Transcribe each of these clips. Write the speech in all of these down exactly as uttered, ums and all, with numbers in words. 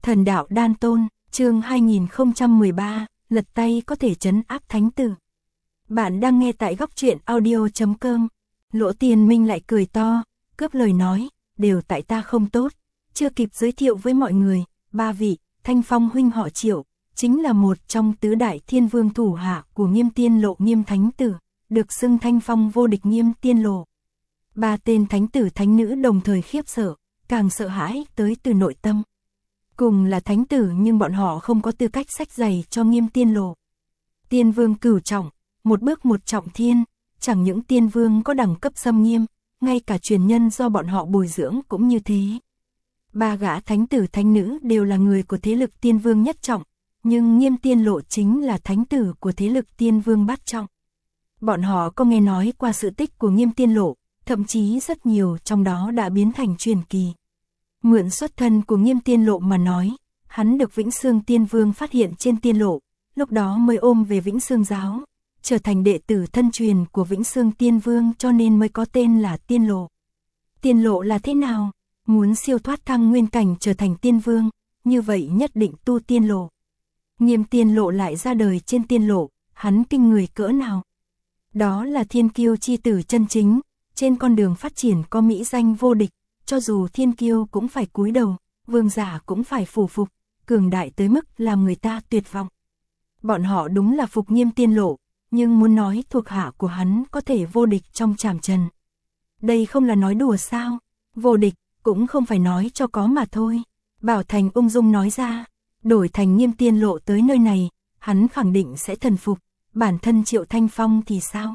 Thần đạo đan tôn, chương hai nghìn không trăm mười ba, lật tay có thể trấn áp thánh tử. Bạn đang nghe tại góc truyện audio chấm com. Lỗ Tiền Minh lại cười to, cướp lời nói, đều tại ta không tốt, chưa kịp giới thiệu với mọi người, ba vị, Thanh Phong huynh họ Triệu, chính là một trong tứ đại thiên vương thủ hạ của Nghiêm Tiên Lộ Nghiêm Thánh Tử, được xưng Thanh Phong vô địch Nghiêm Tiên Lộ. Ba tên thánh tử thánh nữ đồng thời khiếp sợ, càng sợ hãi tới từ nội tâm. Cùng là thánh tử nhưng bọn họ không có tư cách xách giày cho Nghiêm Tiên Lộ. Tiên vương cửu trọng, một bước một trọng thiên, chẳng những tiên vương có đẳng cấp xâm nghiêm, ngay cả truyền nhân do bọn họ bồi dưỡng cũng như thế. Ba gã thánh tử thánh nữ đều là người của thế lực tiên vương nhất trọng, nhưng Nghiêm Tiên Lộ chính là thánh tử của thế lực tiên vương bát trọng. Bọn họ có nghe nói qua sự tích của Nghiêm Tiên Lộ, thậm chí rất nhiều trong đó đã biến thành truyền kỳ. Mượn xuất thân của Nghiêm Tiên Lộ mà nói, hắn được Vĩnh Xương Tiên Vương phát hiện trên Tiên Lộ, lúc đó mới ôm về Vĩnh Xương giáo, trở thành đệ tử thân truyền của Vĩnh Xương Tiên Vương cho nên mới có tên là Tiên Lộ. Tiên Lộ là thế nào? Muốn siêu thoát thăng nguyên cảnh trở thành Tiên Vương, như vậy nhất định tu Tiên Lộ. Nghiêm Tiên Lộ lại ra đời trên Tiên Lộ, hắn kinh người cỡ nào? Đó là thiên kiêu chi tử chân chính, trên con đường phát triển có mỹ danh vô địch, cho dù thiên kiêu cũng phải cúi đầu, vương giả cũng phải phủ phục, cường đại tới mức làm người ta tuyệt vọng. Bọn họ đúng là phục Nghiêm Tiên Lộ, nhưng muốn nói thuộc hạ của hắn có thể vô địch trong trảm trần. Đây không là nói đùa sao? Vô địch, cũng không phải nói cho có mà thôi. Bảo Thành ung dung nói ra, đổi thành Nghiêm Tiên Lộ tới nơi này, hắn khẳng định sẽ thần phục, bản thân Triệu Thanh Phong thì sao?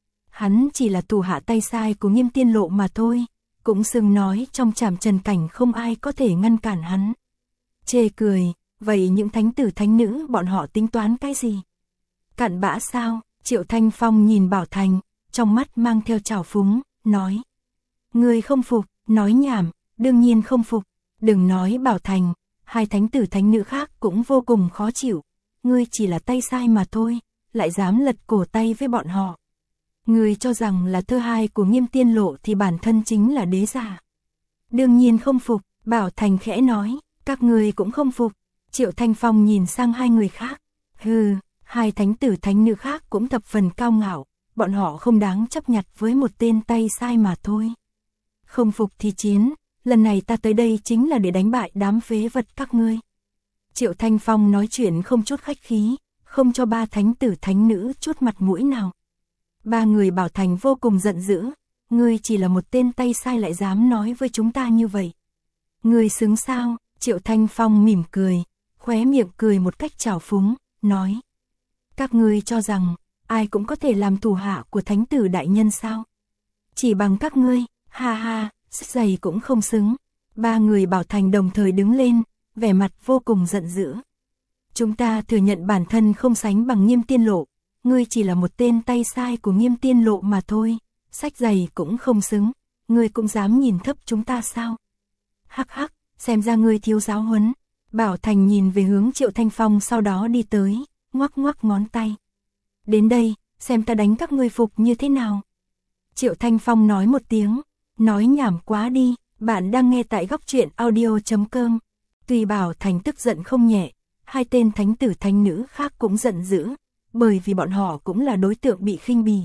Hắn chỉ là thủ hạ tay sai của Nghiêm Tiên Lộ mà thôi, cũng xưng nói trong trảm trần cảnh không ai có thể ngăn cản hắn. Chê cười, vậy những thánh tử thánh nữ bọn họ tính toán cái gì? Cặn bã sao? Triệu Thanh Phong nhìn Bảo Thành, trong mắt mang theo trào phúng, nói. Ngươi không phục, nói nhảm, đương nhiên không phục, đừng nói Bảo Thành, hai thánh tử thánh nữ khác cũng vô cùng khó chịu, ngươi chỉ là tay sai mà thôi, lại dám lật cổ tay với bọn họ. Ngươi cho rằng là thơ hai của Nghiêm Tiên Lộ thì bản thân chính là đế giả. Đương nhiên không phục, Bảo Thành khẽ nói, các ngươi cũng không phục. Triệu Thanh Phong nhìn sang hai người khác, hừ, hai thánh tử thánh nữ khác cũng thập phần cao ngạo, bọn họ không đáng chấp nhặt với một tên tay sai mà thôi. Không phục thì chiến, lần này ta tới đây chính là để đánh bại đám phế vật các ngươi. Triệu Thanh Phong nói chuyện không chút khách khí, không cho ba thánh tử thánh nữ chút mặt mũi nào. Ba người Bảo Thành vô cùng giận dữ, ngươi chỉ là một tên tay sai lại dám nói với chúng ta như vậy. Ngươi xứng sao? Triệu Thanh Phong mỉm cười, khóe miệng cười một cách trào phúng, nói. Các ngươi cho rằng, ai cũng có thể làm thủ hạ của thánh tử đại nhân sao? Chỉ bằng các ngươi, ha ha, sức giày cũng không xứng. Ba người Bảo Thành đồng thời đứng lên, vẻ mặt vô cùng giận dữ. Chúng ta thừa nhận bản thân không sánh bằng Nghiêm Tiên Lộ. Ngươi chỉ là một tên tay sai của Nghiêm Tiên Lộ mà thôi, sách giày cũng không xứng, ngươi cũng dám nhìn thấp chúng ta sao? Hắc hắc, xem ra ngươi thiếu giáo huấn. Bảo Thành nhìn về hướng Triệu Thanh Phong sau đó đi tới, ngoắc ngoắc ngón tay. Đến đây, xem ta đánh các ngươi phục như thế nào. Triệu Thanh Phong nói một tiếng, nói nhảm quá đi, bạn đang nghe tại góc truyện audio chấm com. Tuy Bảo Thành tức giận không nhẹ, hai tên thánh tử thánh nữ khác cũng giận dữ. Bởi vì bọn họ cũng là đối tượng bị khinh bỉ.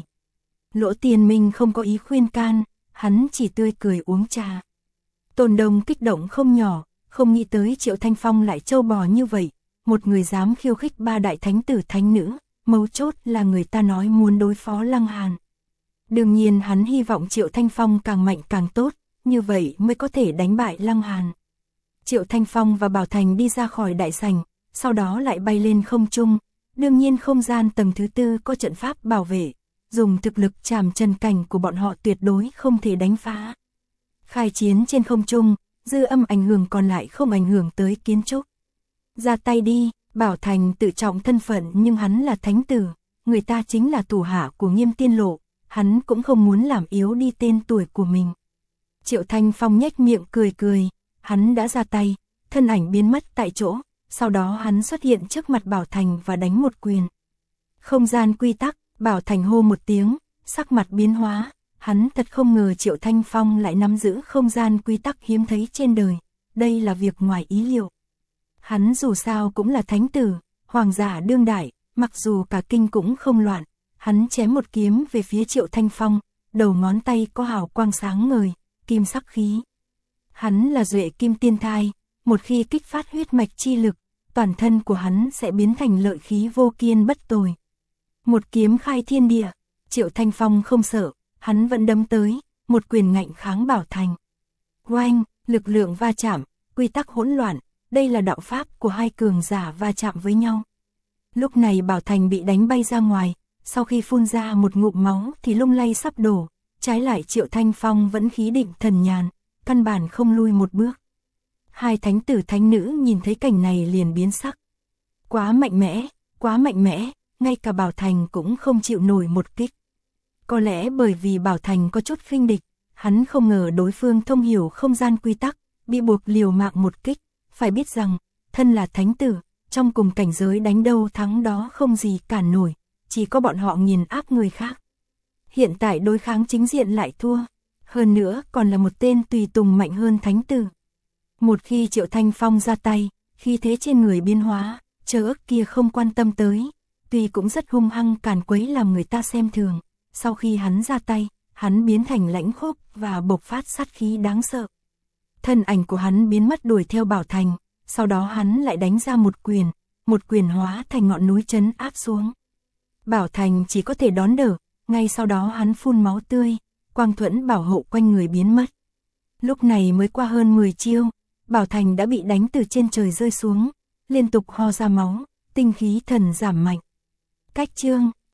Lỗ Tiền Minh không có ý khuyên can, hắn chỉ tươi cười uống trà. Tôn Đông kích động không nhỏ, không nghĩ tới Triệu Thanh Phong lại trâu bò như vậy, một người dám khiêu khích ba đại thánh tử thánh nữ, mấu chốt là người ta nói muốn đối phó Lăng Hàn. Đương nhiên hắn hy vọng Triệu Thanh Phong càng mạnh càng tốt, như vậy mới có thể đánh bại Lăng Hàn. Triệu Thanh Phong và Bảo Thành đi ra khỏi đại sảnh, sau đó lại bay lên không trung. Đương nhiên không gian tầng thứ tư có trận pháp bảo vệ, dùng thực lực trảm trần cảnh của bọn họ tuyệt đối không thể đánh phá. Khai chiến trên không trung, dư âm ảnh hưởng còn lại không ảnh hưởng tới kiến trúc. Ra tay đi, Bảo Thành tự trọng thân phận nhưng hắn là thánh tử, người ta chính là thủ hạ của Nghiêm Tiên Lộ, hắn cũng không muốn làm yếu đi tên tuổi của mình. Triệu Thanh Phong nhếch miệng cười cười, hắn đã ra tay, thân ảnh biến mất tại chỗ. Sau đó hắn xuất hiện trước mặt Bảo Thành và đánh một quyền. Không gian quy tắc, Bảo Thành hô một tiếng, sắc mặt biến hóa, hắn thật không ngờ Triệu Thanh Phong lại nắm giữ không gian quy tắc hiếm thấy trên đời, đây là việc ngoài ý liệu. Hắn dù sao cũng là thánh tử, hoàng giả đương đại, mặc dù cả kinh cũng không loạn, hắn chém một kiếm về phía Triệu Thanh Phong, đầu ngón tay có hào quang sáng ngời, kim sắc khí. Hắn là duệ kim tiên thai, một khi kích phát huyết mạch chi lực, toàn thân của hắn sẽ biến thành lợi khí vô kiên bất tồi. Một kiếm khai thiên địa, Triệu Thanh Phong không sợ, hắn vẫn đấm tới, một quyền ngạnh kháng Bảo Thành. Oanh, lực lượng va chạm, quy tắc hỗn loạn, đây là đạo pháp của hai cường giả va chạm với nhau. Lúc này Bảo Thành bị đánh bay ra ngoài, sau khi phun ra một ngụm máu thì lung lay sắp đổ, trái lại Triệu Thanh Phong vẫn khí định thần nhàn, căn bản không lui một bước. Hai thánh tử thánh nữ nhìn thấy cảnh này liền biến sắc. Quá mạnh mẽ, quá mạnh mẽ, ngay cả Bảo Thành cũng không chịu nổi một kích. Có lẽ bởi vì Bảo Thành có chút khinh địch, hắn không ngờ đối phương thông hiểu không gian quy tắc, bị buộc liều mạng một kích. Phải biết rằng, thân là thánh tử, trong cùng cảnh giới đánh đâu thắng đó không gì cản nổi, chỉ có bọn họ nghiền áp người khác. Hiện tại đối kháng chính diện lại thua, hơn nữa còn là một tên tùy tùng mạnh hơn thánh tử. Một khi Triệu Thanh Phong ra tay, khi thế trên người biến hóa, chờ ức kia không quan tâm tới, tuy cũng rất hung hăng càn quấy làm người ta xem thường, sau khi hắn ra tay, hắn biến thành lãnh khốc và bộc phát sát khí đáng sợ. Thân ảnh của hắn biến mất đuổi theo Bảo Thành, sau đó hắn lại đánh ra một quyền, một quyền hóa thành ngọn núi trấn áp xuống. Bảo Thành chỉ có thể đón đỡ, ngay sau đó hắn phun máu tươi, quang thuẫn bảo hộ quanh người biến mất. Lúc này mới qua hơn mười chiêu, Bảo Thành đã bị đánh từ trên trời rơi xuống, liên tục ho ra máu, tinh khí thần giảm mạnh. Cách chương